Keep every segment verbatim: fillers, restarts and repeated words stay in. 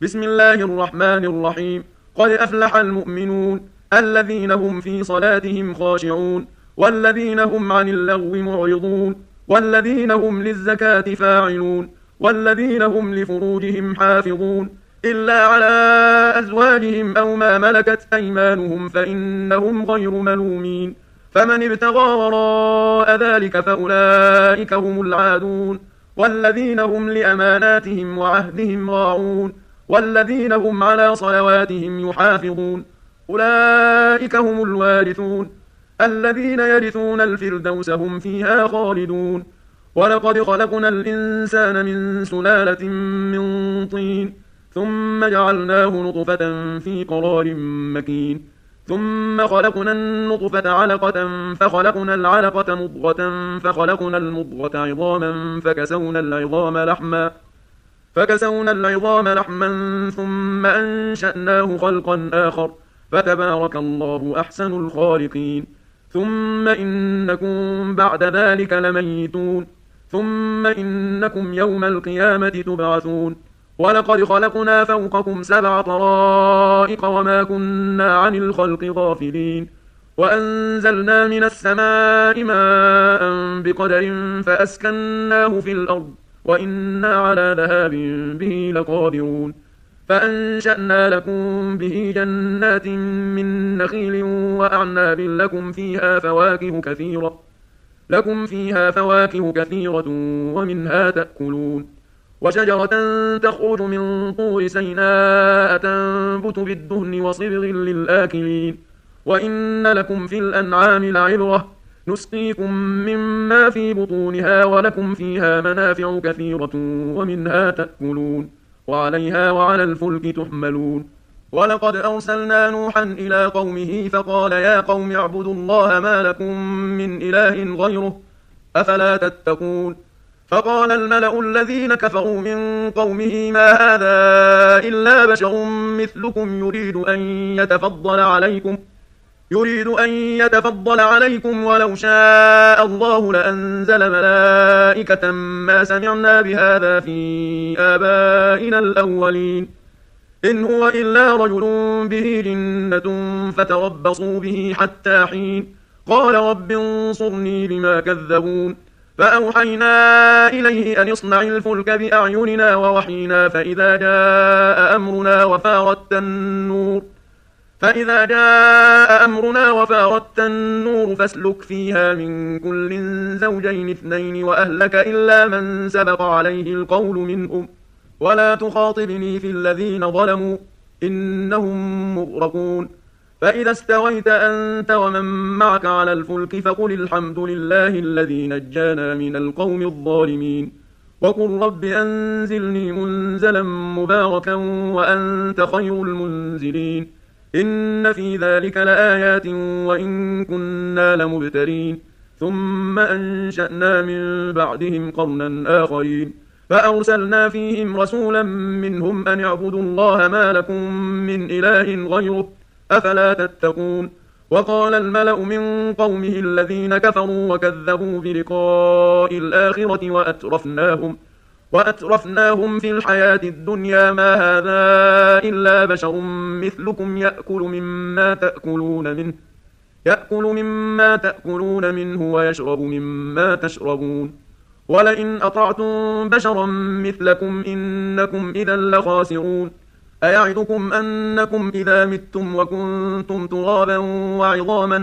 بسم الله الرحمن الرحيم. قد أفلح المؤمنون الذين هم في صلاتهم خاشعون والذين هم عن اللغو معرضون والذين هم للزكاة فاعلون والذين هم لفروجهم حافظون إلا على أزواجهم أو ما ملكت أيمانهم فإنهم غير ملومين. فمن ابتغى وراء ذلك فأولئك هم العادون والذين هم لأماناتهم وعهدهم راعون والذين هم على صلواتهم يحافظون أولئك هم الوارثون الذين يرثون الفردوس هم فيها خالدون. ولقد خلقنا الإنسان من سلالة من طين ثم جعلناه نطفة في قرار مكين ثم خلقنا النطفة علقة فخلقنا العلقة مضغة فخلقنا المضغة عظاما فكسونا العظام لحما فكسونا العظام لحما ثم أنشأناه خلقا آخر فتبارك الله أحسن الخالقين. ثم إنكم بعد ذلك لميتون ثم إنكم يوم القيامة تبعثون. ولقد خلقنا فوقكم سبع طرائق وما كنا عن الخلق غافلين وأنزلنا من السماء ماء بقدر فأسكناه في الأرض وإنا على ذهاب به لقادرون. فأنشأنا لكم به جنات من نخيل وأعناب لكم فيها فواكه كثيرة لكم فيها فواكه كثيرة ومنها تأكلون. وشجرة تخرج من طور سيناء تنبت بالدهن وصبغ للآكلين وإن لكم في الأنعام لعبرة نسقيكم مما في بطونها ولكم فيها منافع كثيرة ومنها تأكلون وعليها وعلى الفلك تحملون. ولقد أرسلنا نوحا إلى قومه فقال يا قوم اعبدوا الله ما لكم من إله غيره أفلا تتقون. فقال الملأ الذين كفروا من قومه ما هذا إلا بشر مثلكم يريد أن يتفضل عليكم يريد أن يتفضل عليكم ولو شاء الله لأنزل ملائكة ما سمعنا بهذا في آبائنا الأولين إن هو إلا رجل به جنة فتربصوا به حتى حين قال رب انصرني بما كذبون. فأوحينا إليه أن اصنع الفلك بأعيننا ووحينا فإذا جاء أمرنا وفارت النور فإذا جاء أمرنا وفارت النور فاسلك فيها من كل زوجين اثنين وأهلك إلا من سبق عليه القول منهم ولا تخاطبني في الذين ظلموا إنهم مغرقون. فإذا استويت أنت ومن معك على الفلك فقل الحمد لله الذي نجانا من القوم الظالمين وقل رب أنزلني منزلا مباركا وأنت خير المنزلين إن في ذلك لآيات وإن كنا لمبتلين. ثم أنشأنا من بعدهم قرنا آخرين فأرسلنا فيهم رسولا منهم أن اعبدوا الله ما لكم من إله غيره أفلا تتقون. وقال الملأ من قومه الذين كفروا وكذبوا بلقاء الآخرة وأترفناهم وأترفناهم في الحياة الدنيا ما هذا إلا بشر مثلكم يأكل مما تأكلون منه يأكل مما تأكلون منه ويشرب مما تشربون ولئن أطعتم بشرا مثلكم إنكم إذا لخاسرون. أيعدكم أنكم إذا متم وكنتم ترابا وعظاما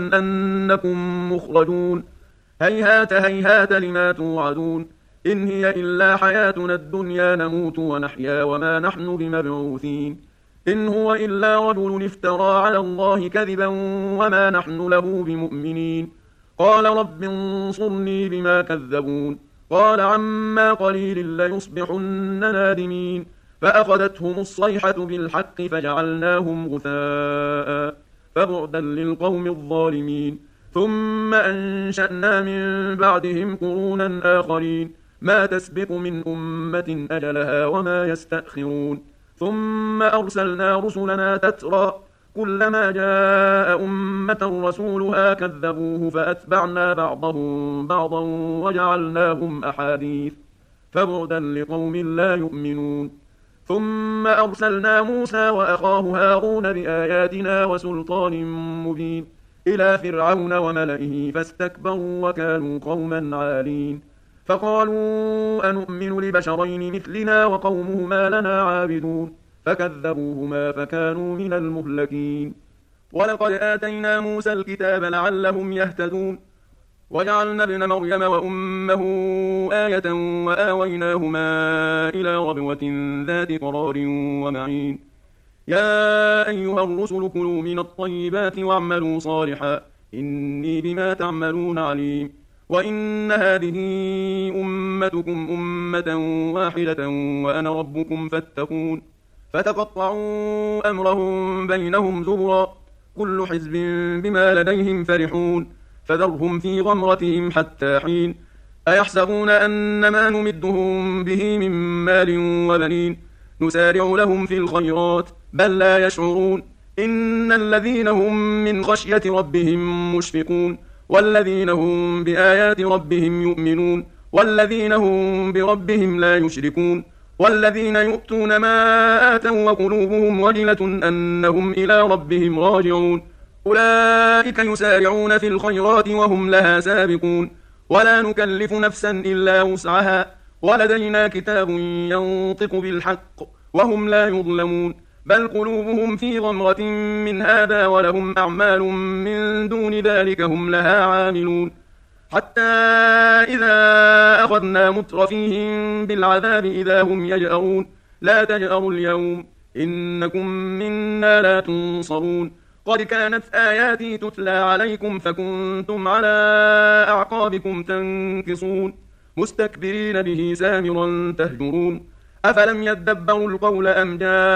أنكم مخرجون هيهات هيهات لما توعدون إن هي إلا حياتنا الدنيا نموت ونحيا وما نحن بمبعوثين إن هو إلا رجل افترى على الله كذبا وما نحن له بمؤمنين. قال رب انصرني بما كذبون قال عما قليل ليصبحن نادمين فأخذتهم الصيحة بالحق فجعلناهم غثاء فبعدا للقوم الظالمين. ثم أنشأنا من بعدهم قرونا آخرين ما تسبق من أمة أجلها وما يستأخرون. ثم أرسلنا رسلنا تترى كلما جاء أمة رسولها كذبوه فأتبعنا بعضهم بعضا وجعلناهم أحاديث فبعدا لقوم لا يؤمنون. ثم أرسلنا موسى وأخاه هارون بآياتنا وسلطان مبين إلى فرعون وملئه فاستكبروا وكانوا قوما عالين فقالوا أنؤمن لبشرين مثلنا وقومهما لنا عابدون فكذبوهما فكانوا من المهلكين ولقد آتينا موسى الكتاب لعلهم يهتدون وجعلنا ابن مريم وأمه آية وآويناهما إلى ربوة ذات قرار ومعين يا أيها الرسل كلوا من الطيبات واعملوا صالحا إني بما تعملون عليم وإن هذه أمتكم أمة واحدة وأنا ربكم فاتقون فتقطعوا أمرهم بينهم زبرا كل حزب بما لديهم فرحون فذرهم في غمرتهم حتى حين أيحسبون أن ما نمدهم به من مال وبنين نسارع لهم في الخيرات بل لا يشعرون إن الذين هم من خشية ربهم مشفقون والذين هم بآيات ربهم يؤمنون والذين هم بربهم لا يشركون والذين يؤتون ما آتوا وقلوبهم وجلة أنهم إلى ربهم راجعون أولئك يسارعون في الخيرات وهم لها سابقون ولا نكلف نفسا إلا وسعها ولدينا كتاب ينطق بالحق وهم لا يظلمون بل قلوبهم في غمرة من هذا ولهم أعمال من دون ذلك هم لها عاملون حتى إذا أخذنا مترفيهم بالعذاب إذا هم يجأرون لا تجأروا اليوم إنكم منا لا تنصرون قد كانت آياتي تتلى عليكم فكنتم على أعقابكم تنكصون مستكبرين به سامرا تهجرون أفلم يدبروا القول أم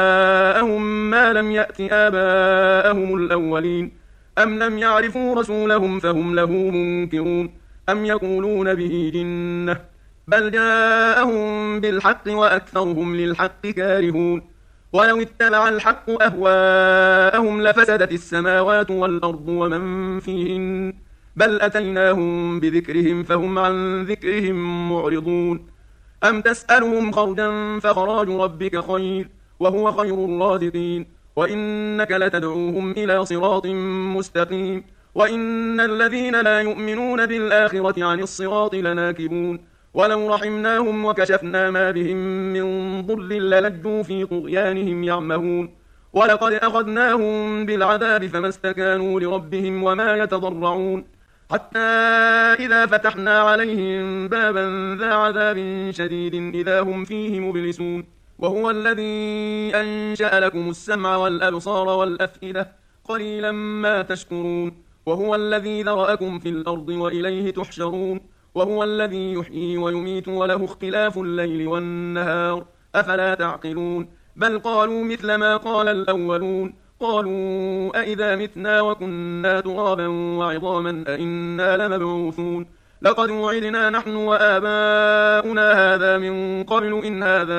جاءهم ما لم يأت آباءهم الأولين أم لم يعرفوا رسولهم فهم له منكرون أم يقولون به جنة بل جاءهم بالحق وأكثرهم للحق كارهون ولو اتبع الحق أهواءهم لفسدت السماوات والأرض ومن فيهن بل أتيناهم بذكرهم فهم عن ذكرهم معرضون أم تسألهم خرجا فخراج ربك خير وهو خير الرازقين وإنك لتدعوهم إلى صراط مستقيم وإن الذين لا يؤمنون بالآخرة عن الصراط لناكبون ولو رحمناهم وكشفنا ما بهم من ضر للجوا في طغيانهم يعمهون ولقد أخذناهم بالعذاب فما استكانوا لربهم وما يتضرعون حتى إذا فتحنا عليهم بابا ذا عذاب شديد إذا هم فيه مبلسون وهو الذي أنشأ لكم السمع والأبصار والأفئدة قليلا ما تشكرون وهو الذي ذرأكم في الأرض وإليه تحشرون وهو الذي يحيي ويميت وله اختلاف الليل والنهار أفلا تعقلون بل قالوا مثل ما قال الأولون قالوا أئذا متنا وكنا ترابا وعظاما أئنا لمبعوثون لقد وعدنا نحن وآباؤنا هذا من قبل إن هذا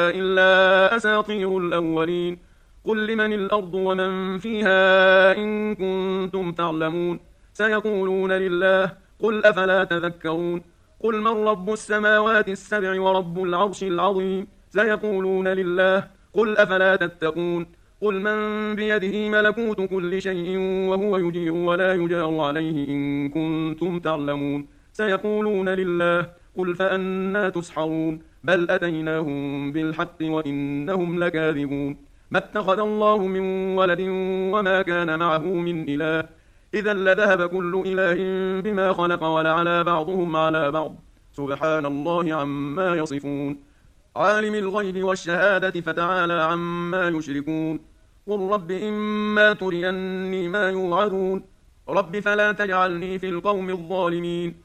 إلا أساطير الأولين قل لمن الأرض ومن فيها إن كنتم تعلمون سيقولون لله قل أفلا تذكرون قل من رب السماوات السبع ورب العرش العظيم سيقولون لله قل أفلا تتقون قل من بيده ملكوت كل شيء وهو يجير ولا يجار عليه إن كنتم تعلمون سيقولون لله قل فأنا تسحرون بل أتيناهم بالحق وإنهم لكاذبون ما اتخذ الله من ولد وما كان معه من إله إذا لذهب كل إله بما خلق ولعلى بعضهم على بعض سبحان الله عما يصفون عالم الغيب والشهادة فتعالى عما يشركون قل رب إما تريني ما يوعدون رب فلا تجعلني في القوم الظالمين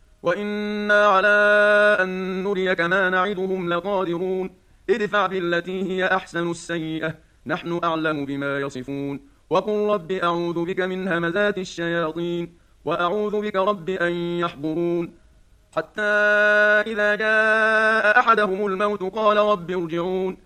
وإنا على أن نريك ما نعدهم لقادرون ادفع بالتي هي أحسن السيئة نحن أعلم بما يصفون وقل رب أعوذ بك من همزات الشياطين وأعوذ بك رب أن يحضرون حتى إذا جاء أحدهم الموت قال رب ارجعون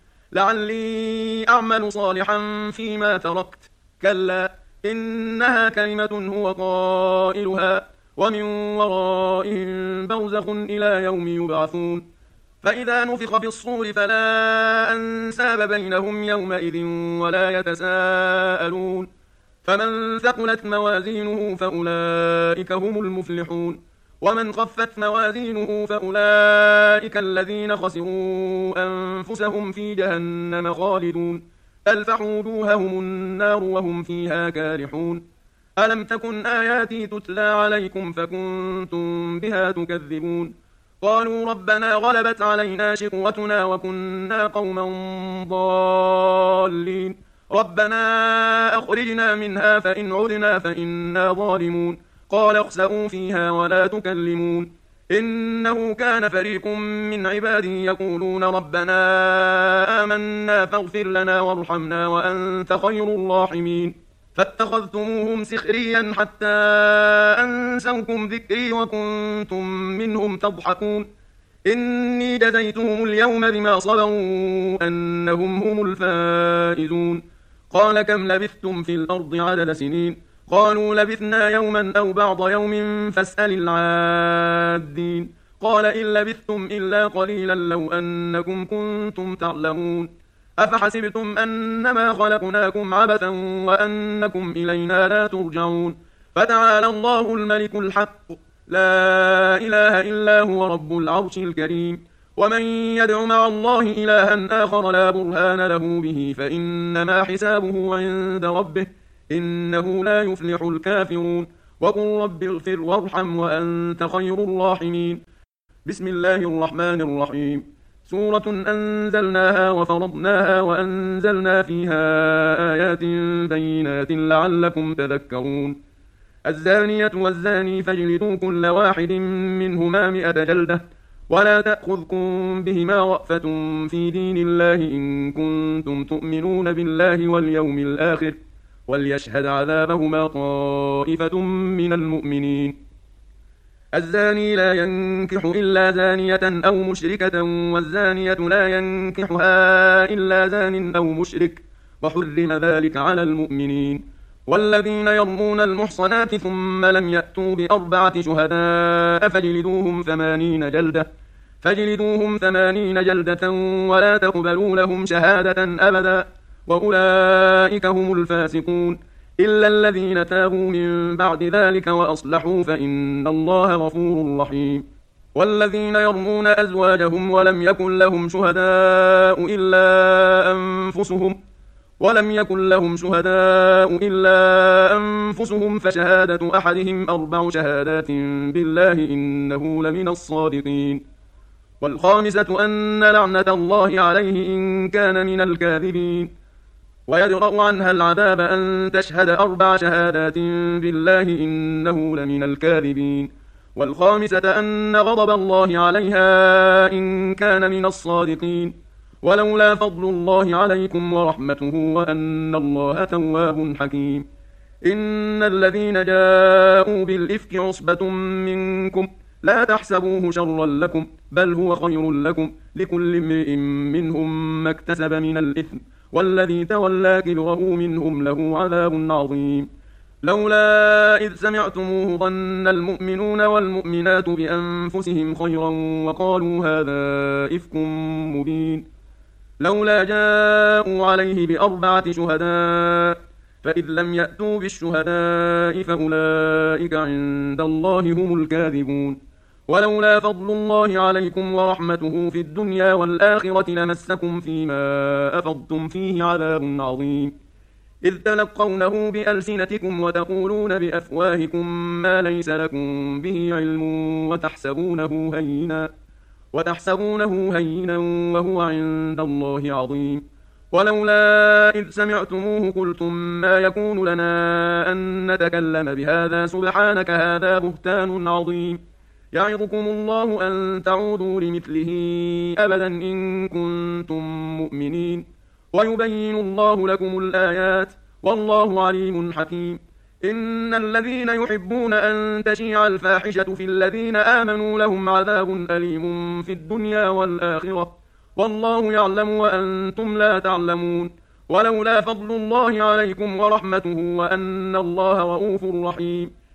لعلي أعمل صالحا فيما تركت كلا إنها كلمة هو قائلها ومن ورائهم برزخ إلى يوم يبعثون فإذا نفخ في الصور فلا أنساب بينهم يومئذ ولا يتساءلون فمن ثقلت موازينه فأولئك هم المفلحون ومن خفت موازينه فأولئك الذين خسروا أنفسهم في جهنم خالدون تلفح وجوههم النار وهم فيها كارحون ألم تكن آياتي تتلى عليكم فكنتم بها تكذبون قالوا ربنا غلبت علينا شقوتنا وكنا قوما ضالين ربنا أخرجنا منها فإن عدنا فإنا ظالمون قال اخسئوا فيها ولا تكلمون إنه كان فريق من عبادي يقولون ربنا آمنا فاغفر لنا وارحمنا وأنت خير الراحمين فاتخذتموهم سخريا حتى أنسوكم ذكري وكنتم منهم تضحكون إني جزيتهم اليوم بما صبروا أنهم هم الفائزون قال كم لبثتم في الأرض عدد سنين قالوا لبثنا يوما أو بعض يوم فاسأل العادين قال إن لبثتم إلا قليلا لو أنكم كنتم تعلمون أفحسبتم أنما خلقناكم عبثا وأنكم إلينا لا ترجعون فتعالى الله الملك الحق لا إله إلا هو رب العرش الكريم ومن يدع مع الله إلها آخر لا برهان له به فإنما حسابه عند ربه إنه لا يفلح الكافرون وقل رب اغفر وارحم وأنت خير الراحمين بسم الله الرحمن الرحيم سورة أنزلناها وفرضناها وأنزلنا فيها آيات بينات لعلكم تذكرون الزانية والزاني فاجلدوا كل واحد منهما مئة جلدة ولا تأخذكم بهما رأفة في دين الله إن كنتم تؤمنون بالله واليوم الآخر وليشهد عذابهما طائفة من المؤمنين الزاني لا ينكح إلا زانية أو مشركة والزانية لا ينكحها إلا زان أو مشرك وحرم ذلك على المؤمنين والذين يرمون المحصنات ثم لم يأتوا بأربعة شهداء فاجلدوهم ثمانين جلدة فاجلدوهم ثمانين جلدة ولا تقبلوا لهم شهادة أبدا وأولئك هم الفاسقون إلا الذين تابوا من بعد ذلك وأصلحوا فإن الله غفور رحيم والذين يرمون أزواجهم ولم يكن لهم شهداء إلا أنفسهم ولم يكن لهم شهداء إلا أنفسهم فشهادة أحدهم أربع شهادات بالله إنه لمن الصادقين والخامسة أن لعنة الله عليه إن كان من الكاذبين ويدرأ عنها العذاب أن تشهد أربع شهادات بالله إنه لمن الكاذبين والخامسة أن غضب الله عليها إن كان من الصادقين ولولا فضل الله عليكم ورحمته وأن الله تواب حكيم إن الذين جاءوا بالإفك عصبة منكم لا تحسبوه شرا لكم بل هو خير لكم لكل امرئ منهم ما اكتسب من الإثم والذي تولى كبره منهم له عذاب عظيم لولا إذ سمعتموه ظن المؤمنون والمؤمنات بأنفسهم خيرا وقالوا هذا إفك مبين لولا جاءوا عليه بأربعة شهداء فإذ لم يأتوا بالشهداء فأولئك عند الله هم الكاذبون ولولا فضل الله عليكم ورحمته في الدنيا والآخرة لمسكم فيما أفضتم فيه عذاب عظيم إذ تلقونه بألسنتكم وتقولون بأفواهكم ما ليس لكم به علم وتحسبونه هينا وتحسبونه هينا وهو عند الله عظيم ولولا إذ سمعتموه قلتم ما يكون لنا أن نتكلم بهذا سبحانك هذا بهتان عظيم يعظكم الله أن تعودوا لمثله أبدا إن كنتم مؤمنين ويبين الله لكم الآيات والله عليم حكيم إن الذين يحبون أن تشيع الفاحشة في الذين آمنوا لهم عذاب أليم في الدنيا والآخرة والله يعلم وأنتم لا تعلمون ولولا فضل الله عليكم ورحمته وأن الله رؤوف رحيم